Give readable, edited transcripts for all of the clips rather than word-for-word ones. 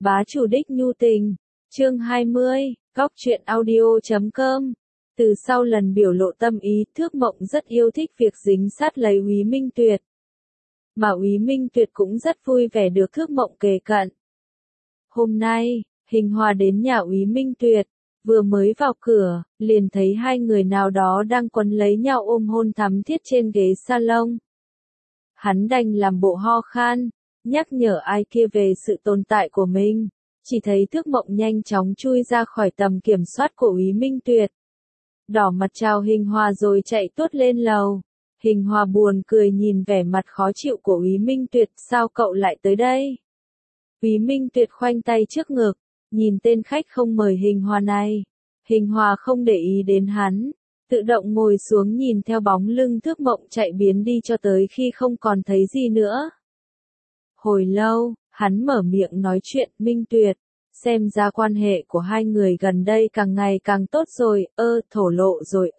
Bá chủ đích nhu tình, chương 20, góc truyện audio.com. Từ sau lần biểu lộ tâm ý, Thước Mộng rất yêu thích việc dính sát lấy Úy Minh Tuyệt. Mà Úy Minh Tuyệt cũng rất vui vẻ được Thước Mộng kề cận. Hôm nay, Hình Hòa đến nhà Úy Minh Tuyệt, vừa mới vào cửa, liền thấy hai người nào đó đang quấn lấy nhau ôm hôn thắm thiết trên ghế salon. Hắn đành làm bộ ho khan, nhắc nhở ai kia về sự tồn tại của mình, chỉ thấy Thước Mộng nhanh chóng chui ra khỏi tầm kiểm soát của Úy Minh Tuyệt. Đỏ mặt chào Hình Hòa rồi chạy tuốt lên lầu. Hình Hòa buồn cười nhìn vẻ mặt khó chịu của Úy Minh Tuyệt, sao cậu lại tới đây? Úy Minh Tuyệt khoanh tay trước ngực, nhìn tên khách không mời Hình Hòa này. Hình Hòa không để ý đến hắn, tự động ngồi xuống nhìn theo bóng lưng Thước Mộng chạy biến đi cho tới khi không còn thấy gì nữa. Hồi lâu, hắn mở miệng nói chuyện, Minh Tuyệt, xem ra quan hệ của hai người gần đây càng ngày càng tốt rồi, thổ lộ rồi,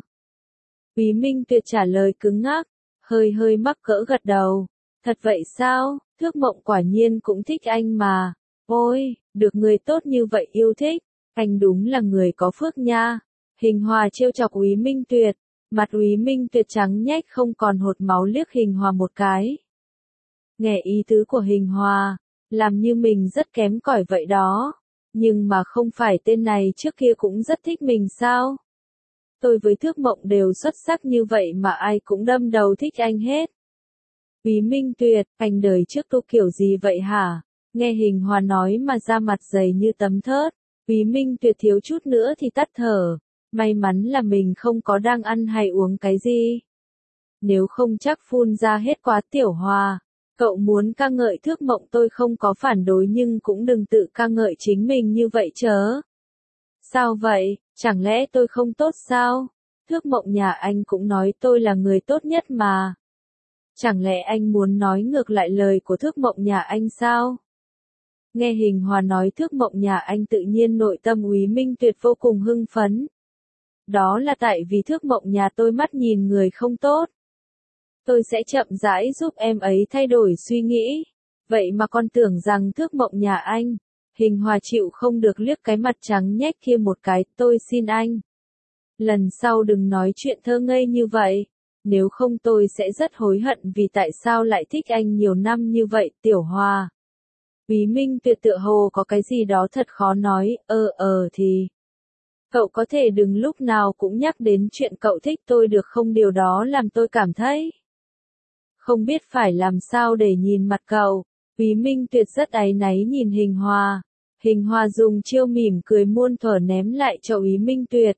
Úy Minh Tuyệt trả lời cứng ngắc, hơi mắc cỡ gật đầu. Thật vậy sao, Thước Mộng quả nhiên cũng thích anh mà. Ôi, được người tốt như vậy yêu thích, anh đúng là người có phước nha. Hình Hòa trêu chọc Úy Minh Tuyệt, mặt Úy Minh Tuyệt trắng nhách không còn hột máu liếc Hình Hòa một cái. Nghe ý tứ của Hình Hòa, làm như mình rất kém cỏi vậy đó. Nhưng mà không phải tên này trước kia cũng rất thích mình sao? Tôi với Thước Mộng đều xuất sắc như vậy mà ai cũng đâm đầu thích anh hết. Úy Minh Tuyệt, anh đời trước tu kiểu gì vậy hả? Nghe Hình Hòa nói mà da mặt dày như tấm thớt. Úy Minh Tuyệt thiếu chút nữa thì tắt thở. May mắn là mình không có đang ăn hay uống cái gì. Nếu không chắc phun ra hết quá. Tiểu Hòa, cậu muốn ca ngợi Thước Mộng tôi không có phản đối nhưng cũng đừng tự ca ngợi chính mình như vậy chớ. Sao vậy, chẳng lẽ tôi không tốt sao? Thước Mộng nhà anh cũng nói tôi là người tốt nhất mà. Chẳng lẽ anh muốn nói ngược lại lời của Thước Mộng nhà anh sao? Nghe Hình Hòa nói Thước Mộng nhà anh tự nhiên nội tâm Úy Minh Tuyệt vô cùng hưng phấn. Đó là tại vì Thước Mộng nhà tôi mắt nhìn người không tốt. Tôi sẽ chậm rãi giúp em ấy thay đổi suy nghĩ. Vậy mà con tưởng rằng Thước Mộng nhà anh. Hình Hòa chịu không được liếc cái mặt trắng nhách kia một cái, tôi xin anh. Lần sau đừng nói chuyện thơ ngây như vậy. Nếu không tôi sẽ rất hối hận vì tại sao lại thích anh nhiều năm như vậy, Tiểu Hòa. Úy Minh Tuyệt tựa hồ có cái gì đó thật khó nói, thì. Cậu có thể đừng lúc nào cũng nhắc đến chuyện cậu thích tôi được không, điều đó làm tôi cảm thấy. Không biết phải làm sao để nhìn mặt cậu. Úy Minh Tuyệt rất áy náy nhìn Hình Hòa. Hình Hòa dùng chiêu mỉm cười muôn thuở ném lại cho Úy Minh Tuyệt.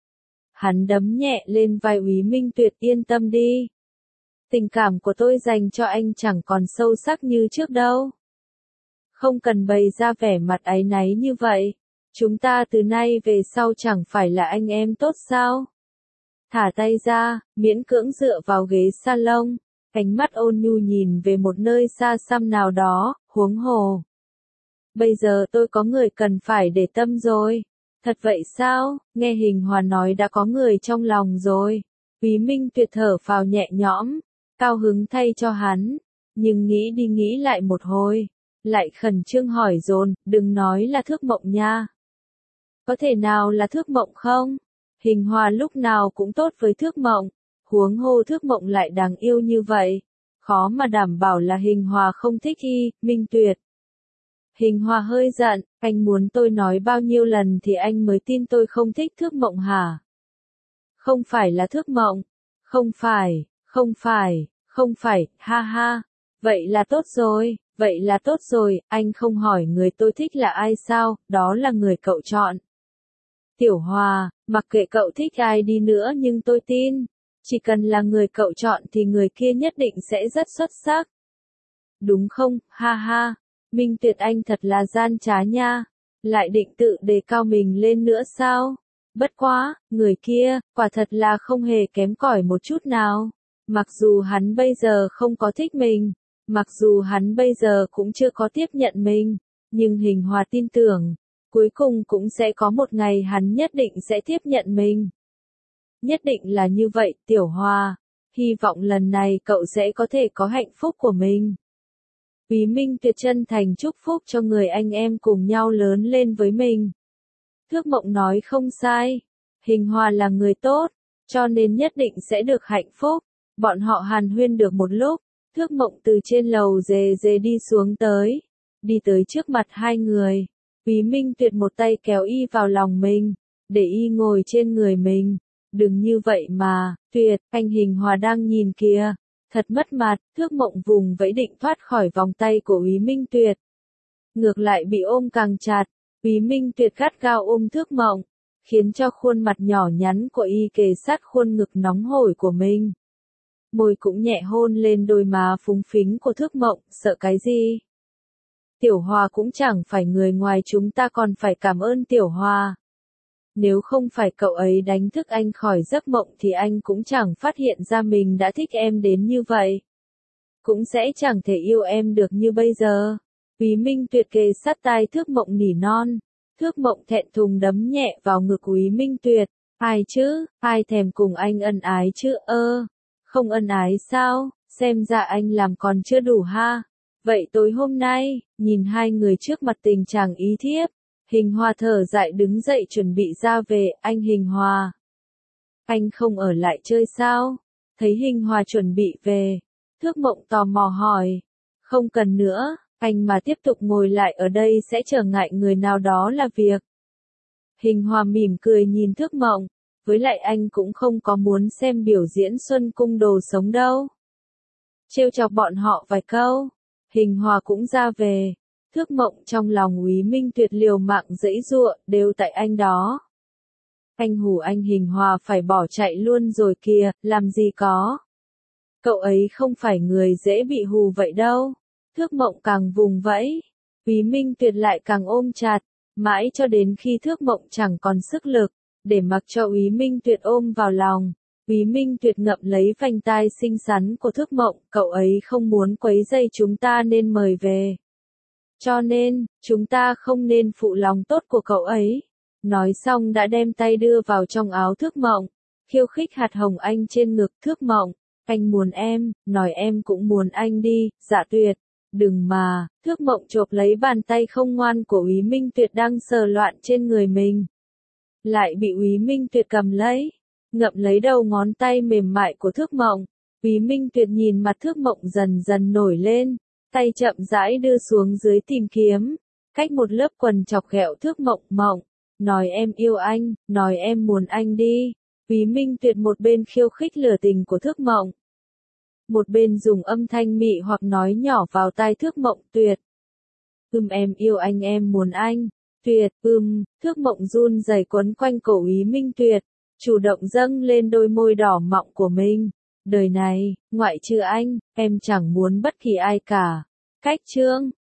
Hắn đấm nhẹ lên vai Úy Minh Tuyệt, yên tâm đi. Tình cảm của tôi dành cho anh chẳng còn sâu sắc như trước đâu. Không cần bày ra vẻ mặt áy náy như vậy. Chúng ta từ nay về sau chẳng phải là anh em tốt sao? Thả tay ra, miễn cưỡng dựa vào ghế salon. Ánh mắt ôn nhu nhìn về một nơi xa xăm nào đó, huống hồ. Bây giờ tôi có người cần phải để tâm rồi. Thật vậy sao? Nghe Hình Hòa nói đã có người trong lòng rồi. Úy Minh Tuyệt thở phào nhẹ nhõm, cao hứng thay cho hắn. Nhưng nghĩ đi nghĩ lại một hồi, lại khẩn trương hỏi dồn, đừng nói là Thước Mộng nha. Có thể nào là Thước Mộng không? Hình Hòa lúc nào cũng tốt với Thước Mộng. Huống hồ Thước Mộng lại đáng yêu như vậy. Khó mà đảm bảo là Hình Hòa không thích Minh Tuyệt. Hình Hòa hơi giận, anh muốn tôi nói bao nhiêu lần thì anh mới tin tôi không thích Thước Mộng hả? Không phải là Thước Mộng. Không phải, ha ha. Vậy là tốt rồi, anh không hỏi người tôi thích là ai sao, đó là người cậu chọn. Tiểu Hòa, mặc kệ cậu thích ai đi nữa nhưng tôi tin. Chỉ cần là người cậu chọn thì người kia nhất định sẽ rất xuất sắc. Đúng không, ha ha. Minh Tuyệt anh thật là gian trá nha. Lại định tự đề cao mình lên nữa sao? Bất quá, người kia, quả thật là không hề kém cỏi một chút nào. Mặc dù hắn bây giờ không có thích mình, mặc dù hắn bây giờ cũng chưa có tiếp nhận mình, nhưng Hình Hòa tin tưởng, cuối cùng cũng sẽ có một ngày hắn nhất định sẽ tiếp nhận mình. Nhất định là như vậy, Tiểu Hòa. Hy vọng lần này cậu sẽ có thể có hạnh phúc của mình. Úy Minh Tuyệt chân thành chúc phúc cho người anh em cùng nhau lớn lên với mình. Thước Mộng nói không sai. Hình Hòa là người tốt, cho nên nhất định sẽ được hạnh phúc. Bọn họ hàn huyên được một lúc, Thước Mộng từ trên lầu rề rề đi xuống tới. Đi tới trước mặt hai người. Úy Minh Tuyệt một tay kéo y vào lòng mình, để y ngồi trên người mình. Đừng như vậy mà, Tuyệt, anh Hình Hòa đang nhìn kìa. Thật mất mặt, Thước Mộng vùng vẫy định thoát khỏi vòng tay của Úy Minh Tuyệt. Ngược lại bị ôm càng chặt, Úy Minh Tuyệt gắt gao ôm Thước Mộng, khiến cho khuôn mặt nhỏ nhắn của y kề sát khuôn ngực nóng hổi của mình. Môi cũng nhẹ hôn lên đôi má phúng phính của Thước Mộng, sợ cái gì? Tiểu Hòa cũng chẳng phải người ngoài, chúng ta còn phải cảm ơn Tiểu Hòa. Nếu không phải cậu ấy đánh thức anh khỏi giấc mộng thì anh cũng chẳng phát hiện ra mình đã thích em đến như vậy. Cũng sẽ chẳng thể yêu em được như bây giờ. Úy Minh Tuyệt kề sát tai Thước Mộng nỉ non. Thước Mộng thẹn thùng đấm nhẹ vào ngực Úy Minh Tuyệt. Ai chứ, ai thèm cùng anh ân ái chứ, không ân ái sao, xem ra anh làm còn chưa đủ ha. Vậy tối hôm nay, nhìn hai người trước mặt tình chàng ý thiếp, Hình Hòa thở dại đứng dậy chuẩn bị ra về. Anh Hình Hòa, anh không ở lại chơi sao? Thấy Hình Hòa chuẩn bị về, Thước Mộng tò mò hỏi. Không cần nữa, anh mà tiếp tục ngồi lại ở đây sẽ trở ngại người nào đó là việc. Hình Hòa mỉm cười nhìn Thước Mộng, với lại anh cũng không có muốn xem biểu diễn Xuân Cung đồ sống đâu. Trêu chọc bọn họ vài câu, Hình Hòa cũng ra về. Thước Mộng trong lòng Úy Minh Tuyệt liều mạng giãy giụa, đều tại anh đó. Anh hù anh Hình Hòa phải bỏ chạy luôn rồi kìa, làm gì có. Cậu ấy không phải người dễ bị hù vậy đâu. Thước Mộng càng vùng vẫy, Úy Minh Tuyệt lại càng ôm chặt, mãi cho đến khi Thước Mộng chẳng còn sức lực, để mặc cho Úy Minh Tuyệt ôm vào lòng. Úy Minh Tuyệt ngậm lấy vành tai xinh xắn của Thước Mộng, cậu ấy không muốn quấy rầy chúng ta nên mời về. Cho nên, chúng ta không nên phụ lòng tốt của cậu ấy. Nói xong đã đem tay đưa vào trong áo Thước Mộng, khiêu khích hạt hồng anh trên ngực Thước Mộng. Anh muốn em, nói em cũng muốn anh đi, Dạ Tuyệt. Đừng mà, Thước Mộng chộp lấy bàn tay không ngoan của Úy Minh Tuyệt đang sờ loạn trên người mình. Lại bị Úy Minh Tuyệt cầm lấy, ngậm lấy đầu ngón tay mềm mại của Thước Mộng. Úy Minh Tuyệt nhìn mặt Thước Mộng dần dần nổi lên, tay chậm rãi đưa xuống dưới tìm kiếm, cách một lớp quần chọc ghẹo Thước Mộng. Mộng, nói em yêu anh, nói em muốn anh đi. Úy Minh Tuyệt một bên khiêu khích lửa tình của Thước Mộng, một bên dùng âm thanh mị hoặc nói nhỏ vào tai Thước Mộng. Tuyệt, em yêu anh, em muốn anh. Tuyệt, Thước Mộng run rẩy quấn quanh cổ Úy Minh Tuyệt, chủ động dâng lên đôi môi đỏ mọng của mình. Đời này, ngoại trừ anh, em chẳng muốn bất kỳ ai cả. Cách chương